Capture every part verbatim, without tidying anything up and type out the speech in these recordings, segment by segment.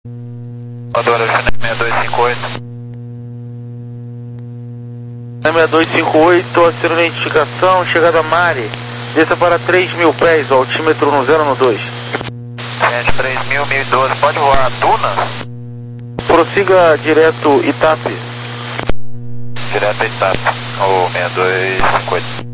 Adora, seis dois cinco oito. seis dois cinco oito, acerando a identificação, chegada a Mari. Desça para três mil pés, o altímetro no zero no dois. três mil, mil e doze, pode voar a Duna? Prossiga direto Itape. Direto Itape, o seis dois cinco oito.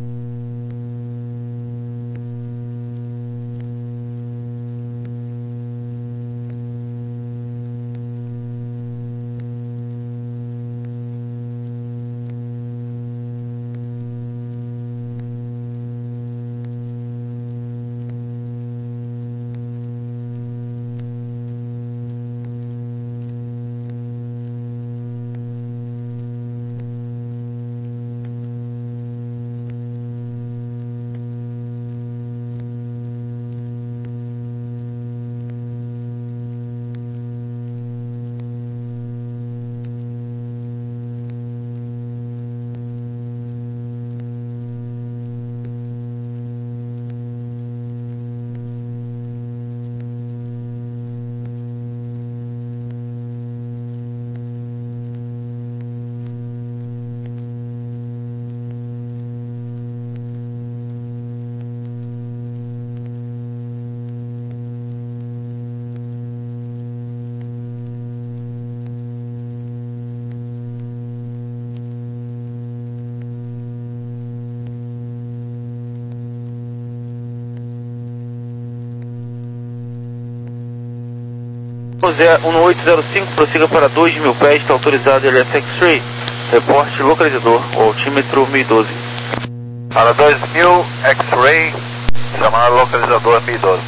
um oito zero cinco, prossiga para dois mil pés, está autorizado L S X-Ray. Reporte localizador, o altímetro mil e doze. Para dois mil, X-Ray, chamado localizador mil e doze.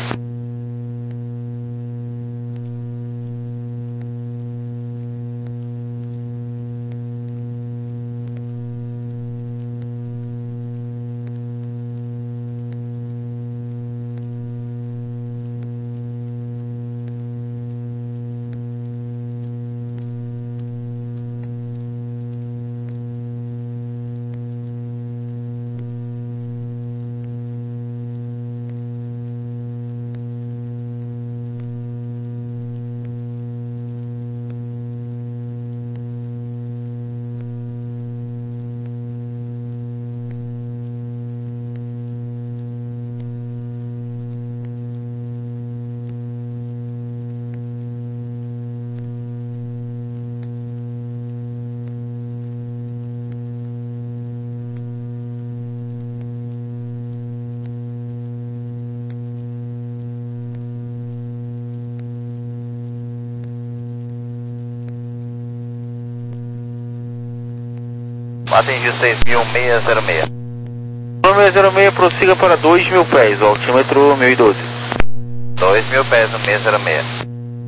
Atingiu seis mil seiscentos e seis. seis zero seis, prossiga para dois mil pés, o altímetro mil e doze. dois mil pés no seis zero seis.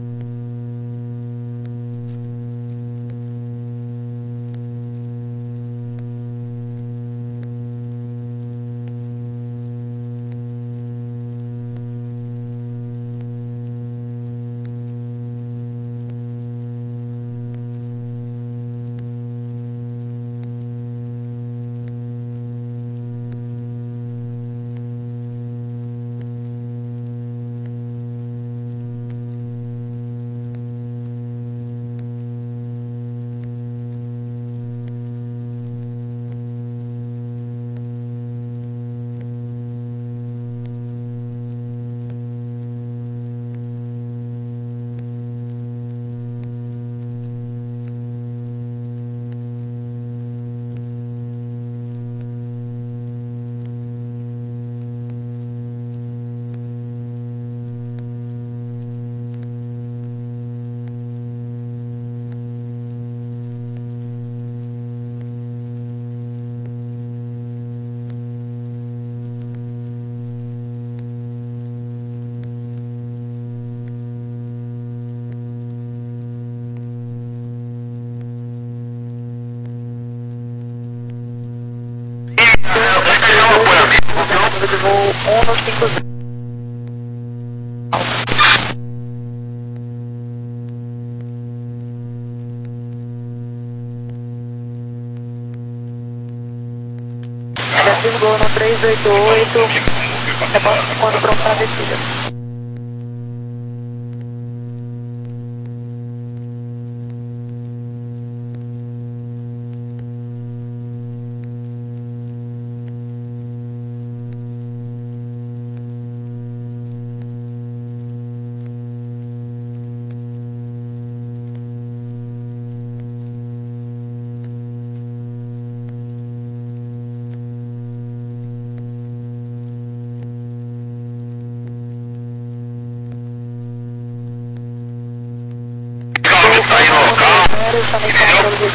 de voo um no cinco zero. Desligou no três oito oito, reporte quando pronto para a descida. zero, também controle de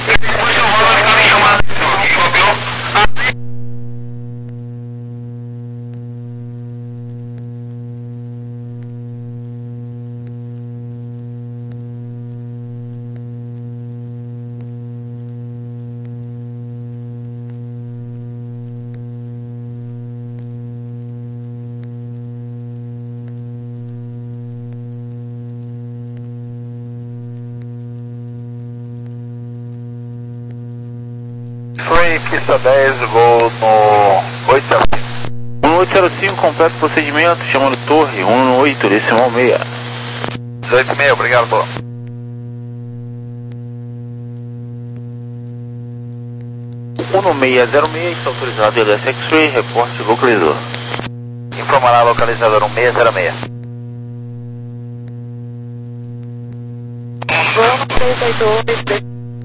X-Ray, pista dez, voo no oito zero cinco. um oito zero cinco, completo procedimento, chamando torre, um oito, decimal seis. dezoito e meio, obrigado, boa. um seis zero seis, está autorizado L S X-Ray, reporte localizador. Informará localizador um seis zero seis. Vamos três oito oito,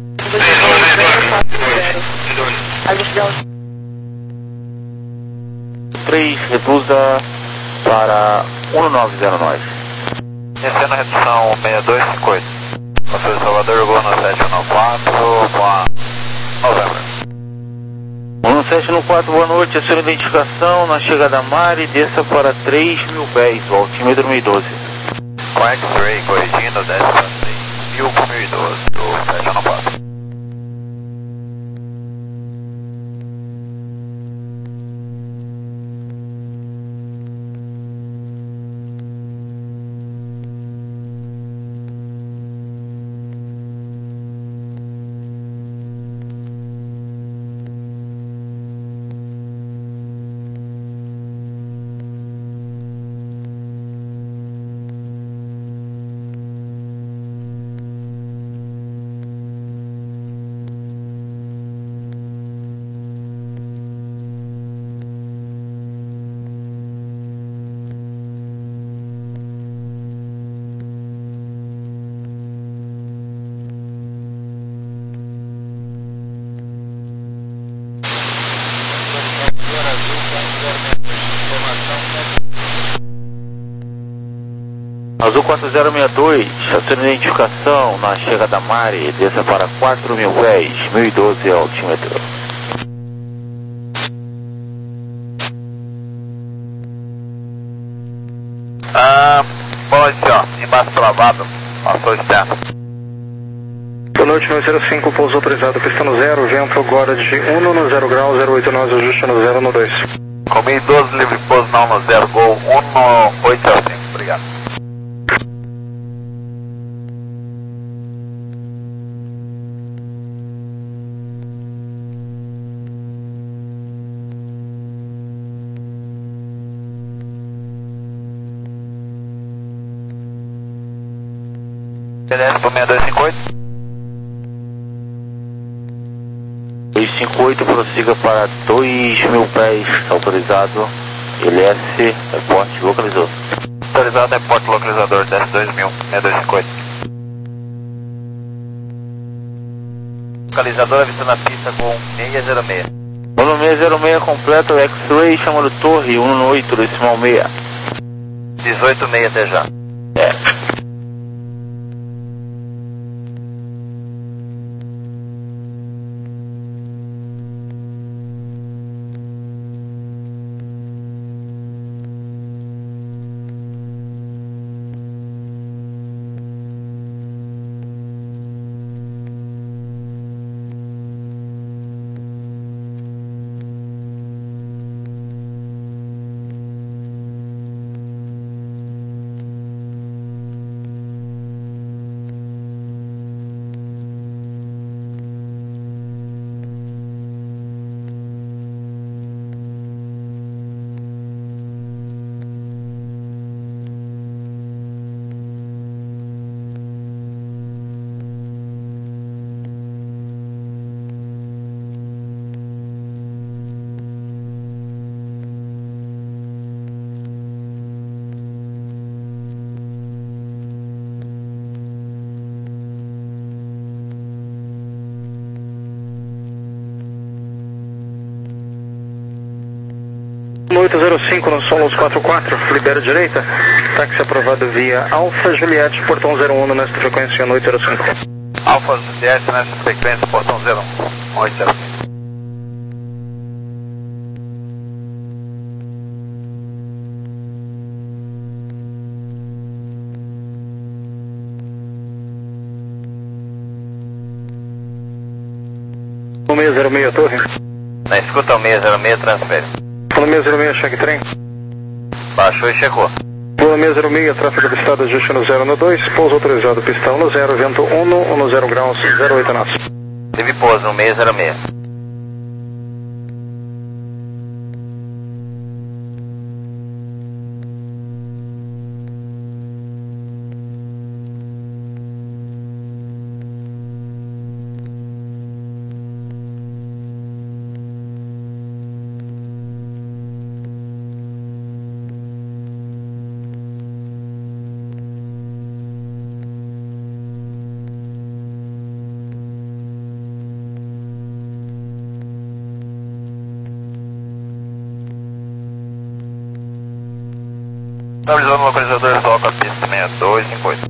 três, reduza para um nove zero nove. Descendo a redução seis dois cinco oito. Pastor Salvador, voo no sete um quatro, com a November. um sete um quatro, boa noite, a sua identificação na chegada a Mari, desça para três mil pés, o altímetro mil e doze. Com X-Ray, corrigindo, desce para três mil por mil e doze, o sete um quatro. Azul quatro zero seis dois, a sua identificação na chegada a Mari, desça para quatro mil pés, mil e doze altímetro. Ah, boa noite, ó, embaixo travado, passou externo. Boa noite, nove zero cinco, pouso autorizado, pista no zero, vento agora de um no zero grau, zero oito nove, ajuste no zero no dois. Com mil e doze, livre pouso não no zero, gol um no oito zero cinco, obrigado. Desce para seis dois cinco oito. dois cinco oito, prossiga para dois mil pés, autorizado L S, reporte localizador. Autorizado, reporte localizador, desce dois mil, seis dois cinco oito. Localizador avistando a pista com seis zero seis. um seis zero seis, completo, X-Ray, chamando torre, um oito, decimal seis. dezoito seis até já. É. oito zero cinco no Solos quatro quatro, libera direita, táxi aprovado via Alfa Juliette, portão zero um nesta frequência no oito zero cinco. Alfa Juliette nessa frequência, portão zero um, oito zero cinco. seis zero seis, torre. Na escuta o seis zero seis, transfere. seis zero seis, cheque trem. Baixou e chegou. Boa seis zero seis, tráfego avistado, ajuste no zero no dois, pouso autorizado, pista um no zero, vento um no zero graus, zero oito knots. Teve pouso no seis zero seis. Estabilizando o localizador visual com a pista seis dois cinco oito.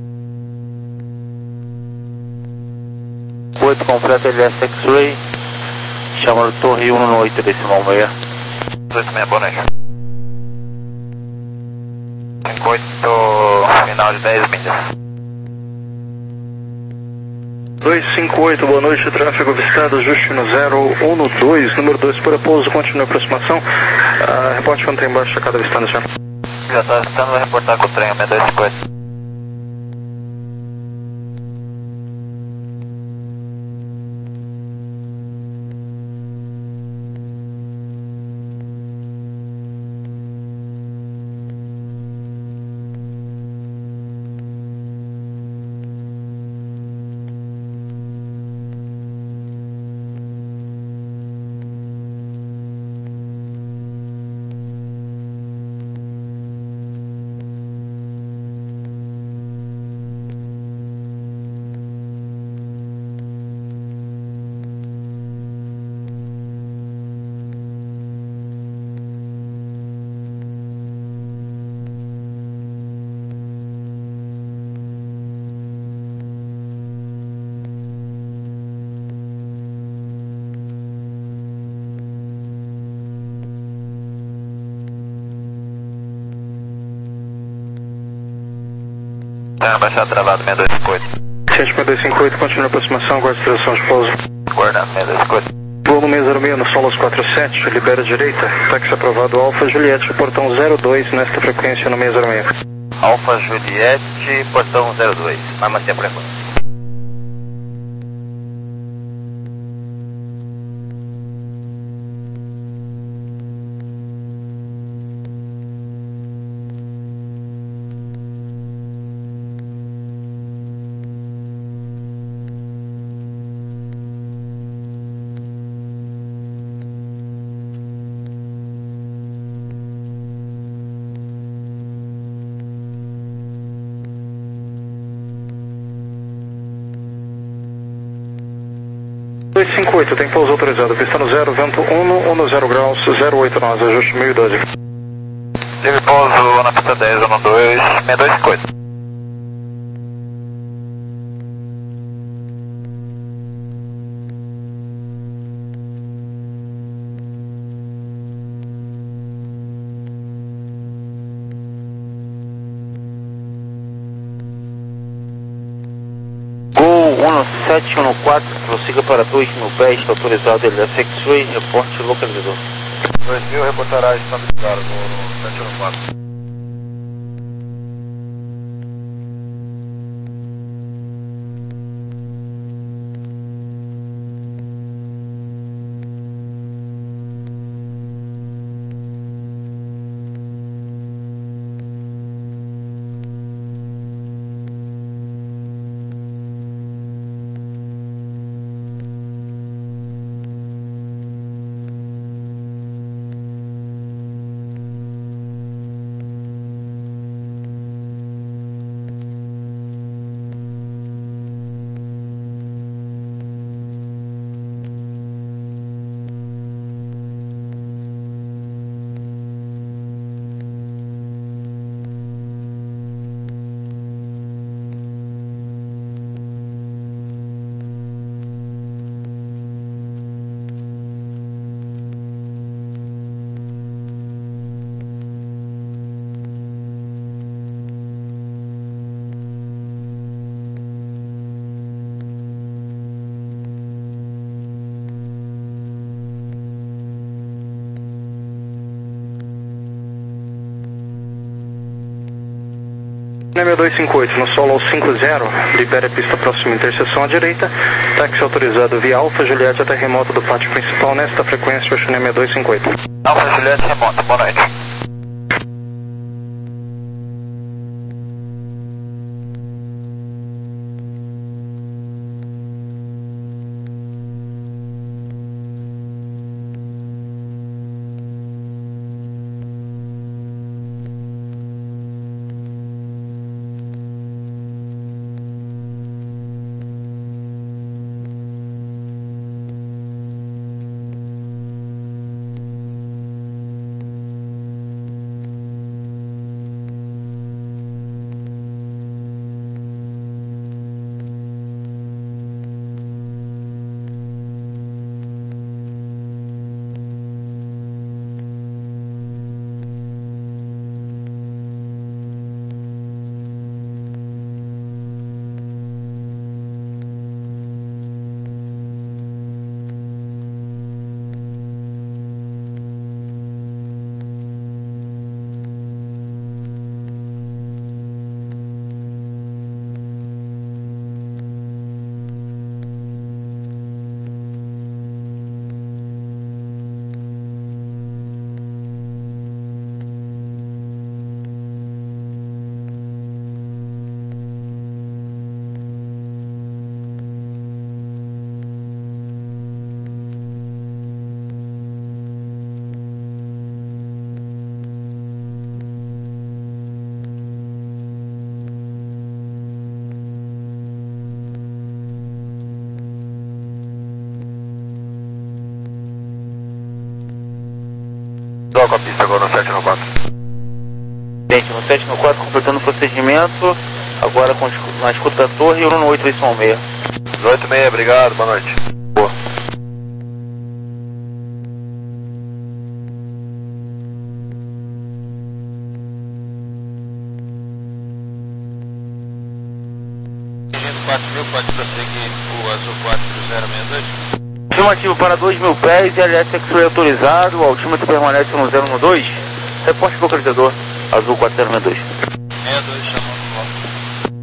oito completo L S X-Ray, chamando torre um no oito decimal seis. oito seis, boa noite. cinco oito, final de dez milhas. dois cinco oito, boa noite, tráfego avistado, ajuste no zero um no dois, número dois para pouso, continua a aproximação. Uh, reporte quando tem embaixo, checada avistando já. Já está avistando, vai reportar com o trem, seis dois cinco oito. Tá, baixado travado seis dois cinco oito. sete seis dois cinco oito, continua a aproximação, aguarde direção de pouso. Guardando seis dois cinco oito. Voo no seis zero seis no Solos quatro sete, libera direita, táxi aprovado Alfa Juliette, portão zero dois, nesta frequência no seis zero seis. Alfa Juliette, portão zero dois, vai manter por enquanto. dois cinco oito, tem pouso autorizado, pista no zero, vento um no zero graus, zero oito nós, ajuste mil e doze. Teve pouso na pista dez, um dois, seis dois cinco oito. um sete um quatro, prossiga para dois mil pés, autorizado L S X-Ray, reporte localizador. dois mil, reportará estabilizado no sete um quatro. M dois cinco oito, no solo cinco zero, libere a pista próxima interseção à direita, táxi autorizado via Alfa Juliette até remota do pátio principal nesta frequência, Oceania M dois cinco oito. Alfa Juliette remota, boa noite. Toca a pista agora no sete no quatro. Gente, no sete no quatro, completando o procedimento, agora com, na escuta da torre e no oito seis seis. oito seis, obrigado, boa noite. Boa. quatro mil, pode prosseguir o azul quatro zero seis dois. Afirmativo para dois mil pés, L S X-Ray autorizado, o altímetro permanece no zero um dois. Reporte localizador, azul quatro zero seis dois. seis dois, chamando o bloco.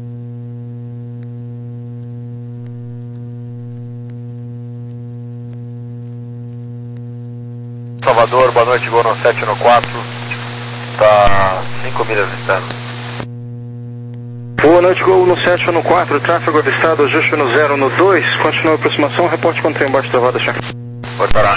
Salvador, boa noite, vou no sete no quatro, tá cinco milhas externo. Boa noite, Gol no sete ou no quatro, tráfego avistado, ajuste no zero no dois, continua a aproximação, reporte quando tem embaixo da roda, chefe. Pode parar.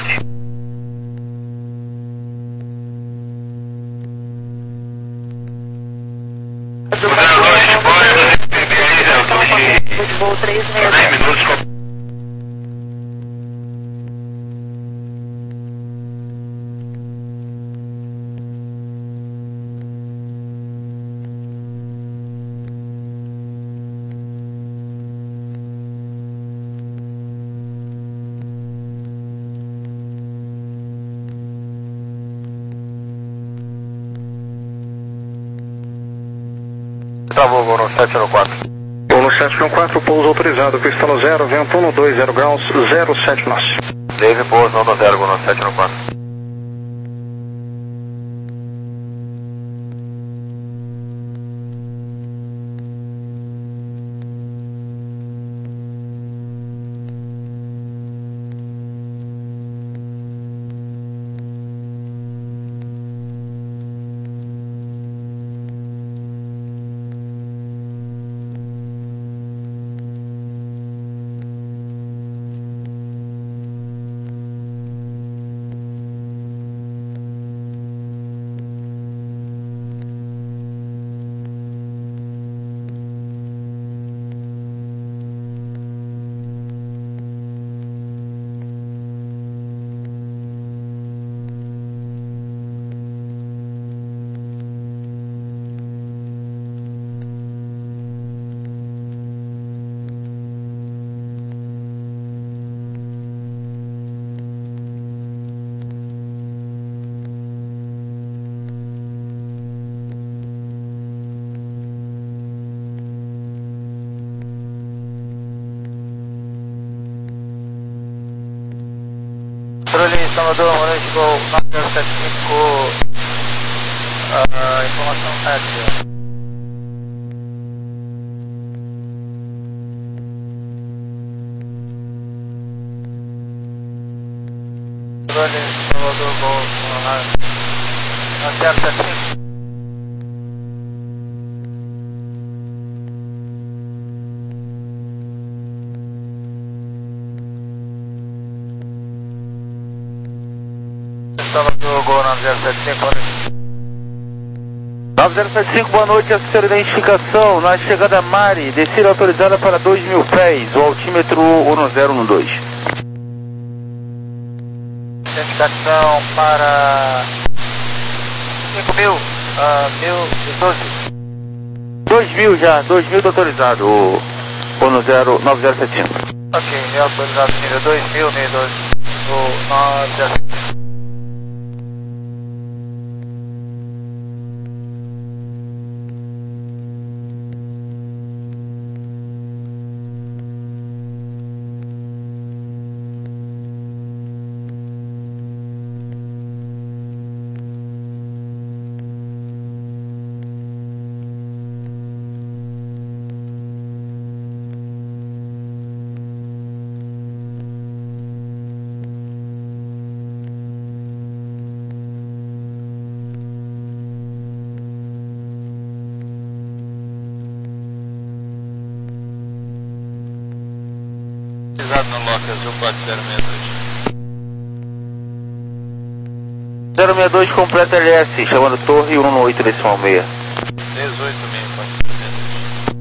Voo três seis minutos. Travou, vou no sete no quatro. Voo no sete no quatro, pouso autorizado, pista no zero, vento um no dois, zero graus, zero sete nós. Dave, pouso não no zero, vou no sete no quatro. Controle Salvador, boa noite, Gol nove zero sete cinco, uh, informação tática. controle, Salvador Gol, na zero sete cinco. Salvador Gol, nove zero sete cinco, nove zero sete cinco, boa noite, assessor de identificação, na chegada Mari, descida autorizada para dois mil pés, o altímetro um zero um dois. Identificação para cinco mil, uh, mil e doze. dois mil já, dois mil está autorizado, o nove zero sete cinco. Ok, meu autorizado nível dois mil, mil e doze, o nove zero sete cinco. No Lock Azul quatro zero seis dois. zero seis dois completa L S, chamando Torre um oito decimal seis. dezoito mil, quatro zero seis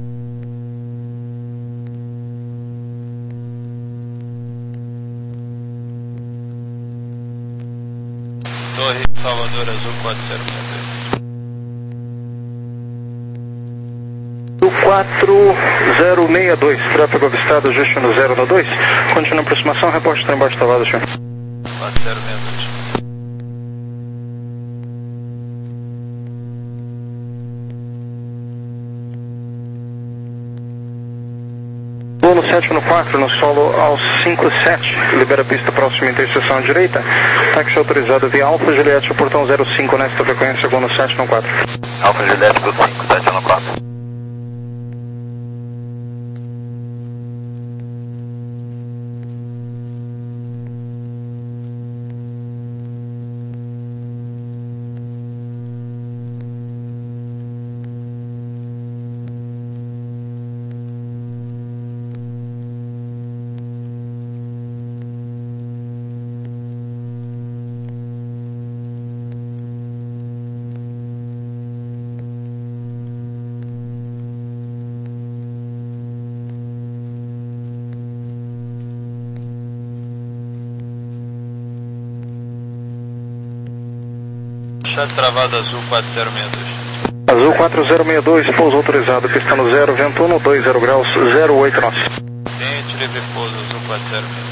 dois. Torre Salvador Azul quatro zero seis dois. quatro zero seis dois, tráfego avistado, ajuste no zero no dois, continua a aproximação, reporte está embaixo da lado, senhor. quatro zero seis dois. Voo no sete no quatro, no solo ao cinco sete, libera a pista próxima interseção à direita, táxi autorizado via Alfa Juliette, portão zero cinco nesta frequência, voo no sete no quatro. Alfa Juliette, voo cinco, sete no quatro. Chave travada azul quatro zero seis dois. Azul quatro zero seis dois, pouso autorizado, pista no zero, vento um, dois zero graus, zero oito nós. Cliente livre pouso azul quatro zero seis dois.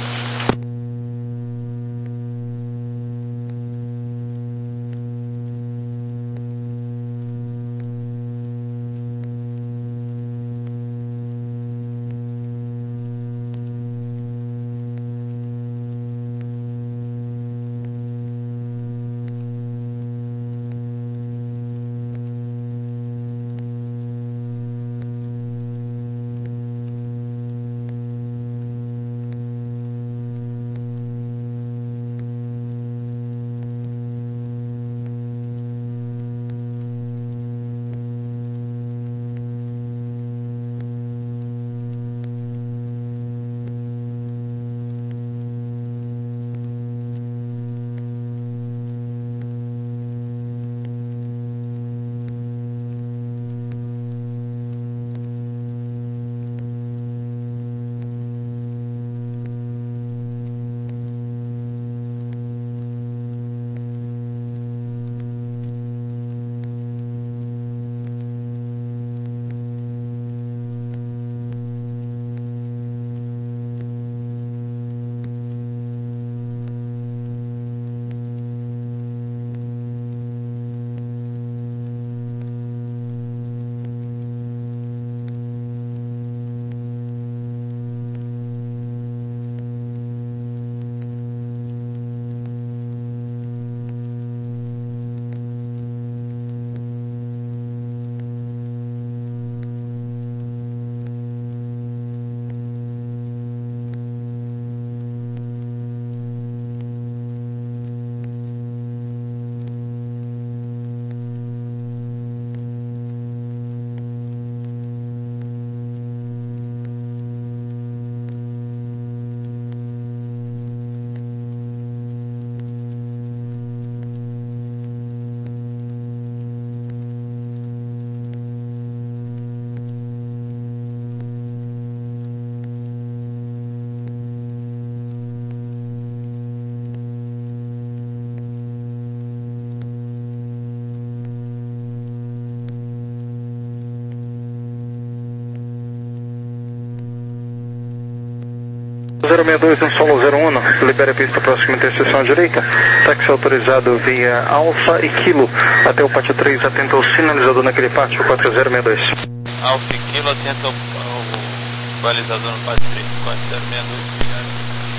zero seis dois no solo zero um, libera a pista próxima interseção à direita, táxi autorizado via Alfa e Kilo, até o pátio três, atento ao sinalizador naquele pátio, quatro zero seis dois. Alfa e Kilo, atento ao, ao balizador no pátio três, quatro zero seis dois, obrigado.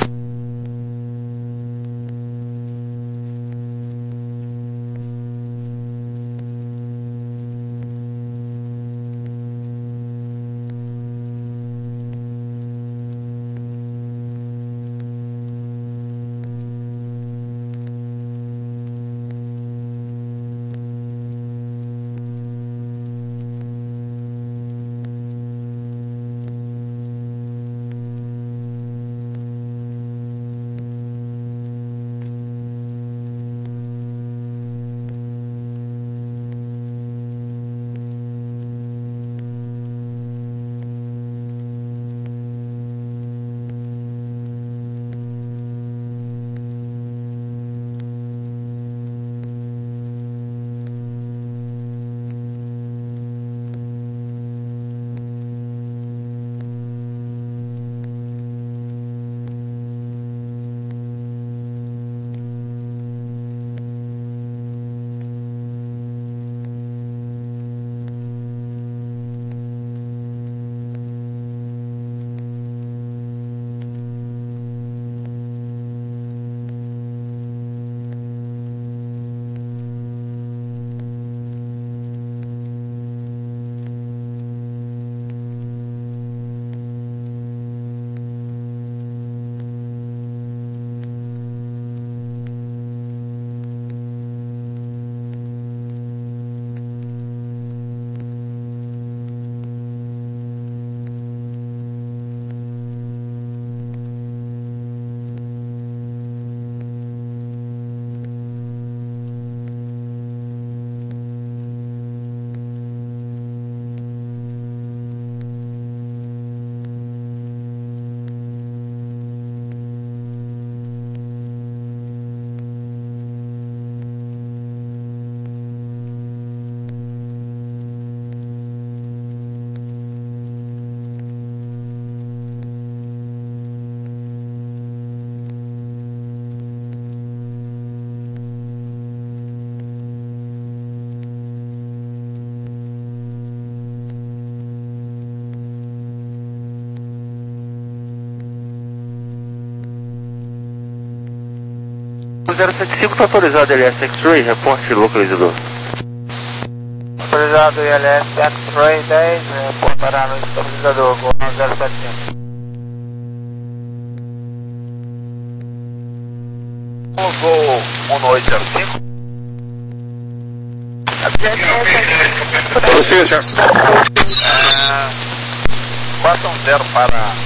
zero sete cinco está autorizado L S X-Ray, reporte localizador. Autorizado L S X-Ray dez, reportará no estabilizador, Gol zero sete cinco. Gol um oito zero cinco. Você, senhor. quatro um zero para